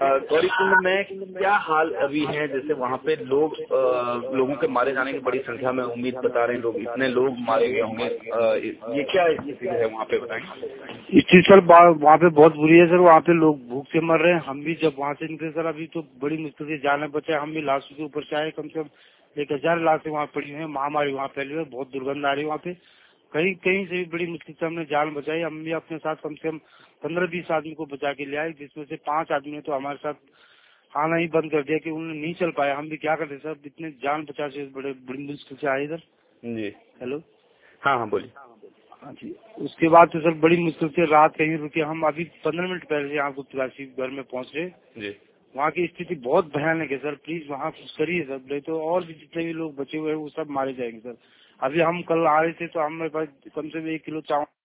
गौरीकुंड में क्या हाल अभी है? जैसे वहाँ पे लोगों के मारे जाने की बड़ी संख्या में उम्मीद बता रहे हैं लोग, इतने लोग मारे गए होंगे, ये क्या स्थिति है वहाँ पे, बताएं। स्थिति सर वहाँ पे बहुत बुरी है सर। वहाँ पे लोग भूख से मर रहे हैं। हम भी जब वहाँ से निकले सर, अभी तो बड़ी मुश्किल से जाने बचा। हम भी लाशों के ऊपर से आए, कम से कम 1000 लाशें वहाँ पड़ी हुई है। महामारी वहाँ फैली है, बहुत दुर्गंध आ रही है वहाँ पे। कहीं कहीं से भी बड़ी मुश्किल से हमने जान बचाई। हम भी अपने साथ कम से कम 15-20 आदमी को बचा के ले आए, जिसमें से 5 आदमी ने तो हमारे साथ आना ही बंद कर दिया कि उन्होंने नहीं चल पाया। हम भी क्या करते सर, इतने जान बचा से बड़ी मुश्किल से आए इधर। जी हेलो, हाँ बोलिए। हाँ जी। उसके बाद तो सर बड़ी मुश्किल से रात कहीं रुके। हम अभी 15 मिनट पहले से यहाँ गुप्तवासी घर में पहुँचे जी। वहाँ की स्थिति बहुत भयानक है सर। प्लीज वहाँ कुछ करिए सर, नहीं तो और भी जितने भी लोग बचे हुए हैं वो सब मारे जाएंगे सर। अभी हम कल आ रहे थे तो हमारे पास कम से कम 1 किलो चावल